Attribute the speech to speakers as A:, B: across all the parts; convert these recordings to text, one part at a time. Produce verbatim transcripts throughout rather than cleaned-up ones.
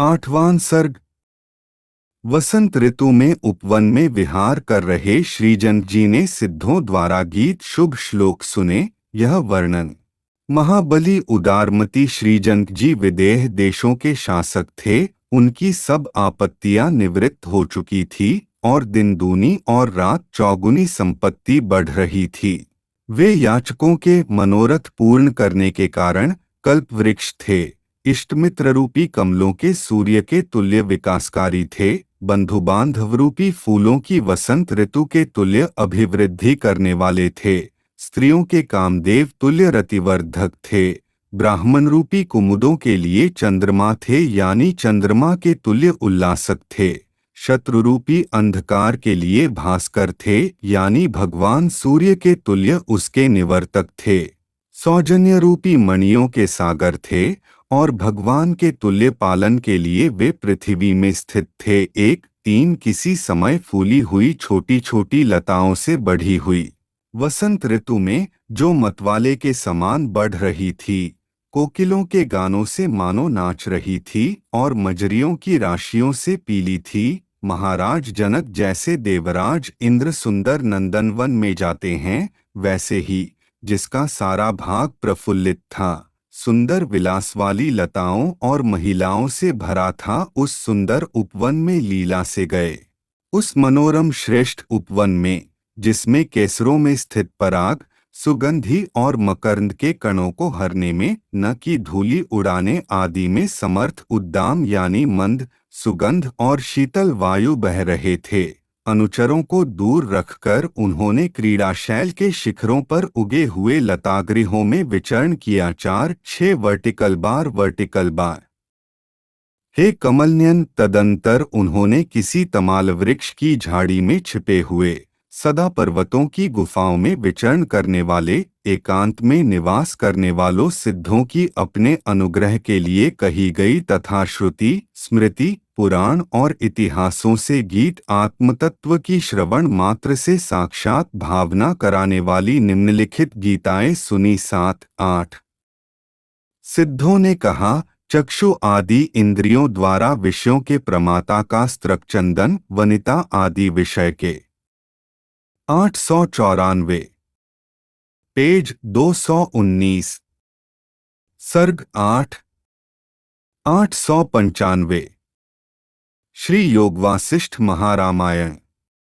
A: आठवां सर्ग। वसंत ऋतु में उपवन में विहार कर रहे श्रीजन जी ने सिद्धों द्वारा गीत शुभ श्लोक सुने। यह वर्णन। महाबली उदारमती श्रीजन जी विदेह देशों के शासक थे। उनकी सब आपत्तियां निवृत्त हो चुकी थी और दिन दूनी और रात चौगुनी संपत्ति बढ़ रही थी। वे याचकों के मनोरथ पूर्ण करने के कारण कल्प वृक्ष थे। इष्टमित्र रूपी कमलों के सूर्य के तुल्य विकासकारी थे। बंधु बांधव रूपी फूलों की वसंत ऋतु के तुल्य अभिवृद्धि करने वाले थे। स्त्रियों के कामदेव तुल्य रतिवर्धक थे। ब्राह्मण रूपी कुमुदों के लिए चंद्रमा थे, यानी चंद्रमा के तुल्य उल्लासक थे। शत्रु रूपी अंधकार के लिए भास्कर थे, यानी भगवान सूर्य के तुल्य उसके निवर्तक थे। सौजन्य रूपी मणियों के सागर थे और भगवान के तुल्य पालन के लिए वे पृथ्वी में स्थित थे। एक तीन किसी समय फूली हुई छोटी छोटी लताओं से बढ़ी हुई वसंत ऋतु में जो मतवाले के समान बढ़ रही थी, कोकिलों के गानों से मानो नाच रही थी और मजरियों की राशियों से पीली थी। महाराज जनक जैसे देवराज इंद्र सुंदर नंदनवन में जाते हैं, वैसे ही जिसका सारा भाग प्रफुल्लित था, सुंदर विलास वाली लताओं और महिलाओं से भरा था, उस सुंदर उपवन में लीला से गए। उस मनोरम श्रेष्ठ उपवन में, जिसमें केसरों में स्थित पराग, सुगंधि और मकरंद के कणों को हरने में, न कि धूलि उड़ाने आदि में समर्थ उद्दाम यानी मंद सुगंध और शीतल वायु बह रहे थे। अनुचरों को दूर रखकर उन्होंने क्रीड़ाशैल के शिखरों पर उगे हुए लतागृहों में विचरण किया। चार छह वर्टिकल बार वर्टिकल बार हे कमलनयन। तदंतर उन्होंने किसी तमाल वृक्ष की झाड़ी में छिपे हुए सदा पर्वतों की गुफाओं में विचरण करने वाले एकांत में निवास करने वालों सिद्धों की अपने अनुग्रह के लिए कही गई तथा श्रुति स्मृति पुराण और इतिहासों से गीत आत्मतत्व की श्रवण मात्र से साक्षात भावना कराने वाली निम्नलिखित गीताएं सुनी। सात आठ सिद्धों ने कहा, चक्षु आदि इंद्रियों द्वारा विषयों के प्रमाता का स्त्रकचंदन वनिता आदि विषय के। आठ सौ चौरानवे पेज दो सौ उन्नीस। सर्ग आठ। आठ सौ पंचानवे श्री योगवासिष्ठ महारामायण।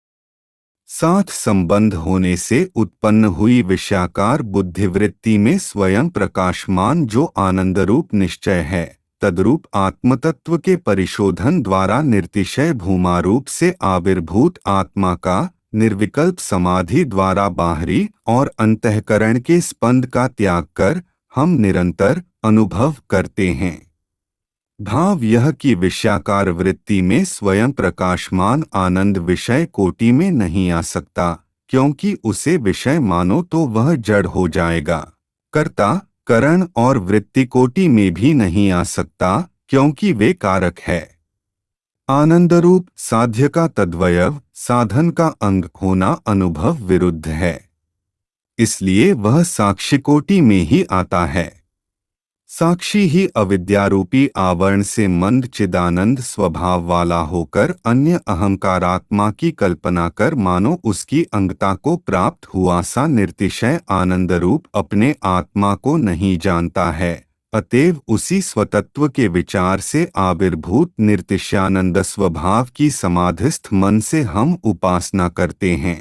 A: साथ संबंध होने से उत्पन्न हुई विषयाकार बुद्धिवृत्ति में स्वयं प्रकाशमान जो आनंदरूप निश्चय है, तद्रूप आत्मतत्व के परिशोधन द्वारा निर्तिशय भूमारूप से आविर्भूत आत्मा का निर्विकल्प समाधि द्वारा बाहरी और अंतःकरण के स्पंद का त्याग कर हम निरंतर अनुभव करते हैं। भाव यह कि विषयाकार वृत्ति में स्वयं प्रकाशमान आनंद विषय कोटि में नहीं आ सकता, क्योंकि उसे विषय मानो तो वह जड़ हो जाएगा। कर्ता करण और वृत्ति कोटि में भी नहीं आ सकता, क्योंकि वे कारक है। आनंदरूप साध्य का तद्वयव साधन का अंग होना अनुभव विरुद्ध है, इसलिए वह साक्षी कोटि में ही आता है। साक्षी ही अविद्यारूपी आवरण से मंद चिदानंद स्वभाव वाला होकर अन्य अहंकारात्मा की कल्पना कर मानो उसकी अंगता को प्राप्त हुआ सा निर्तिशय आनंदरूप अपने आत्मा को नहीं जानता है। अतएव उसी स्वतत्व के विचार से आविर्भूत निर्तिशयानंद स्वभाव की समाधिस्थ मन से हम उपासना करते हैं।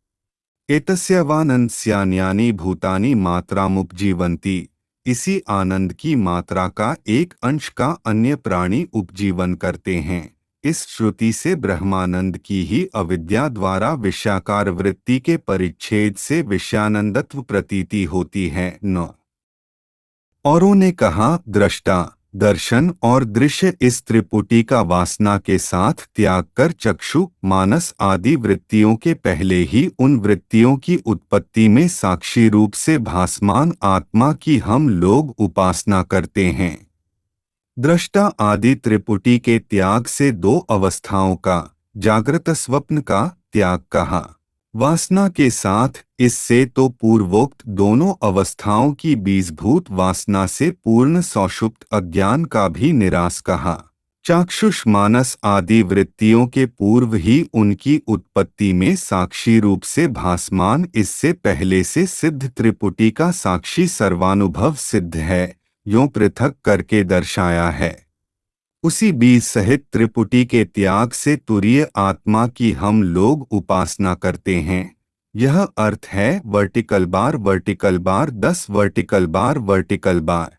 A: एतस्यवानंस्यान्यानि भूतानि मात्रामुपजीवन्ति। इसी आनंद की मात्रा का एक अंश का अन्य प्राणी उपजीवन करते हैं। इस श्रुति से ब्रह्मानंद की ही अविद्या द्वारा विषयाकार वृत्ति के परिच्छेद से विषयानंदत्व प्रतीति होती है। न औरों ने कहा, दृष्टा दर्शन और दृश्य इस त्रिपुटी का वासना के साथ त्याग कर चक्षु मानस आदि वृत्तियों के पहले ही उन वृत्तियों की उत्पत्ति में साक्षी रूप से भासमान आत्मा की हम लोग उपासना करते हैं। दृष्टा आदि त्रिपुटी के त्याग से दो अवस्थाओं का, जागृत स्वप्न का त्याग कहा। वासना के साथ इससे तो पूर्वोक्त दोनों अवस्थाओं की बीजभूत वासना से पूर्ण सौषुप्त अज्ञान का भी निराश कहा। चाक्षुष मानस आदि वृत्तियों के पूर्व ही उनकी उत्पत्ति में साक्षी रूप से भासमान इससे पहले से सिद्ध त्रिपुटी का साक्षी सर्वानुभव सिद्ध है, यों पृथक करके दर्शाया है। उसी बीज सहित त्रिपुटी के त्याग से तुरीय आत्मा की हम लोग उपासना करते हैं। यह अर्थ है वर्टिकल बार वर्टिकल बार दस वर्टिकल बार वर्टिकल बार।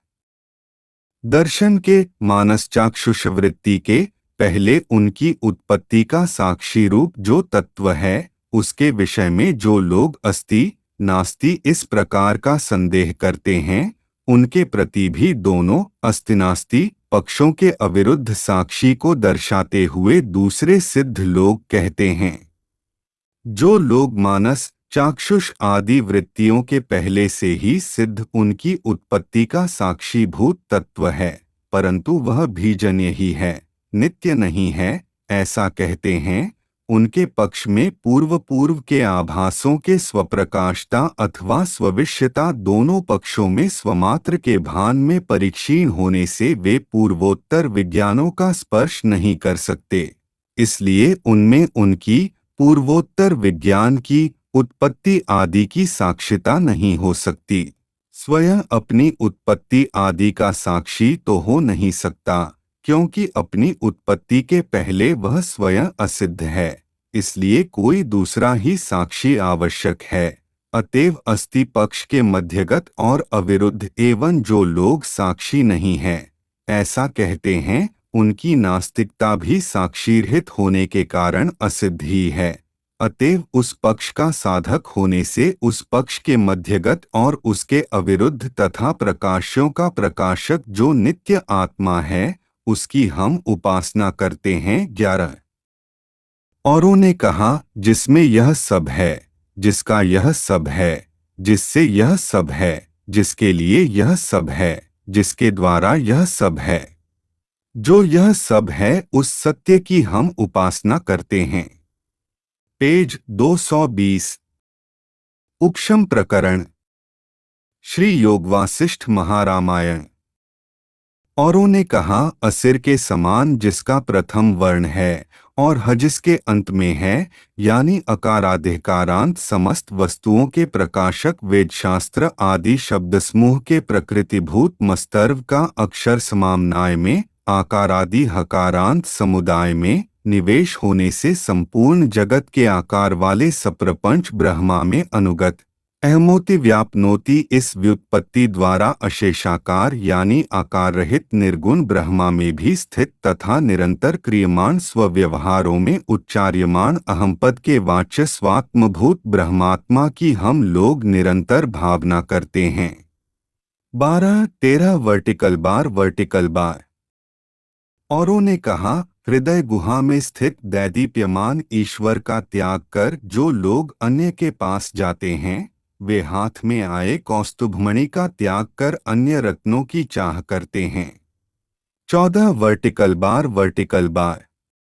A: दर्शन के मानस चाक्षुष वृत्ति के पहले उनकी उत्पत्ति का साक्षी रूप जो तत्व है, उसके विषय में जो लोग अस्ति नास्ति इस प्रकार का संदेह करते हैं, उनके प्रति भी दोनों अस्ति नास्ति पक्षों के अविरुद्ध साक्षी को दर्शाते हुए दूसरे सिद्ध लोग कहते हैं। जो लोग मानस चाक्षुष आदि वृत्तियों के पहले से ही सिद्ध उनकी उत्पत्ति का साक्षीभूत तत्व है, परंतु वह बीजन्य ही है, नित्य नहीं है, ऐसा कहते हैं, उनके पक्ष में पूर्व पूर्व के आभासों के स्वप्रकाशता अथवा स्वविष्यता दोनों पक्षों में स्वमात्र के भान में परिक्षीण होने से वे पूर्वोत्तर विज्ञानों का स्पर्श नहीं कर सकते। इसलिए उनमें उनकी पूर्वोत्तर विज्ञान की उत्पत्ति आदि की साक्षिता नहीं हो सकती। स्वयं अपनी उत्पत्ति आदि का साक्षी तो हो नहीं सकता, क्योंकि अपनी उत्पत्ति के पहले वह स्वयं असिद्ध है, इसलिए कोई दूसरा ही साक्षी आवश्यक है। अतएव अस्ति पक्ष के मध्यगत और अविरुद्ध एवं जो लोग साक्षी नहीं हैं, ऐसा कहते हैं, उनकी नास्तिकता भी साक्षीरहित होने के कारण असिद्ध ही है। अतएव उस पक्ष का साधक होने से उस पक्ष के मध्यगत और उसके अविरुद्ध तथा प्रकाश्यों का प्रकाशक जो नित्य आत्मा है, उसकी हम उपासना करते हैं। ग्यारह औरों ने कहा, जिसमें यह सब है, जिसका यह सब है, जिससे यह सब है, जिसके लिए यह सब है, जिसके द्वारा यह सब है, जो यह सब है, उस सत्य की हम उपासना करते हैं। पेज दो सौ बीस। उपशम प्रकरण श्री योग वासिष्ठ महारामायण। औरों ने कहा, असिर के समान जिसका प्रथम वर्ण है और ह जिसके अंत में है, यानी अकाराधिकारांत समस्त वस्तुओं के प्रकाशक वेदशास्त्र आदि शब्द समूह के प्रकृतिभूत मस्तर्व का अक्षर समाम्नाय में आकारादि हकारांत समुदाय में निवेश होने से संपूर्ण जगत के आकार वाले सप्रपंच ब्रह्मा में अनुगत अहमोति व्यापनोति इस व्युत्पत्ति द्वारा अशेषाकार यानी आकार रहित निर्गुण ब्रह्मा में भी स्थित तथा निरंतर क्रियमाण स्वव्यवहारों में उच्चार्यमाण अहमपद के वाच्य स्वात्मभूत ब्रह्मात्मा की हम लोग निरंतर भावना करते हैं। बारह तेरह वर्टिकल बार वर्टिकल बार। औरों ने कहा, हृदय गुहा में स्थित दैदीप्यमान ईश्वर का त्याग कर जो लोग अन्य के पास जाते हैं, वे हाथ में आए कौस्तुभमणि का त्याग कर अन्य रत्नों की चाह करते हैं। चौदह वर्टिकल बार वर्टिकल बार।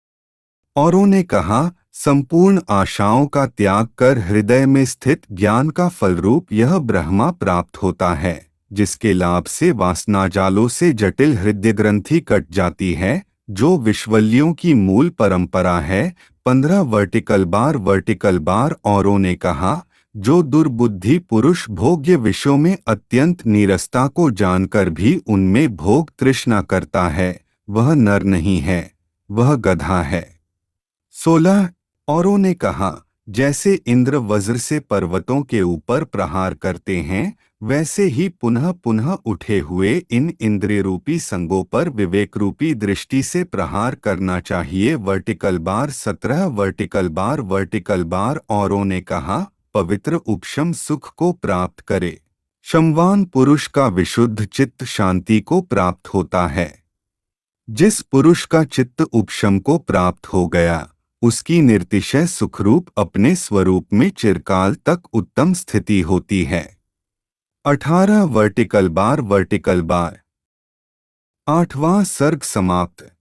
A: औरों ने कहा, संपूर्ण आशाओं का त्याग कर हृदय में स्थित ज्ञान का फलरूप यह ब्रह्मा प्राप्त होता है, जिसके लाभ से वासना जालों से जटिल हृदय ग्रंथि कट जाती है, जो विश्वलियों की मूल परंपरा है। पंद्रह वर्टिकल बार वर्टिकल बार। औरों ने कहा, जो दुर्बुद्धि पुरुष भोग्य विषयों में अत्यंत नीरसता को जानकर भी उनमें भोग तृष्णा करता है, वह नर नहीं है, वह गधा है। सोलह औरों ने कहा, जैसे इंद्र वज्र से पर्वतों के ऊपर प्रहार करते हैं, वैसे ही पुनः पुनः उठे हुए इन इंद्रिय रूपी संगों पर विवेक रूपी दृष्टि से प्रहार करना चाहिए। वर्टिकल बार सत्रह वर्टिकल बार वर्टिकल बार। औरों ने कहा, पवित्र उपशम सुख को प्राप्त करे, शमवान पुरुष का विशुद्ध चित्त शांति को प्राप्त होता है। जिस पुरुष का चित्त उपशम को प्राप्त हो गया, उसकी निर्तिशय सुखरूप अपने स्वरूप में चिरकाल तक उत्तम स्थिति होती है। अठारह वर्टिकल बार वर्टिकल बार। आठवां सर्ग समाप्त।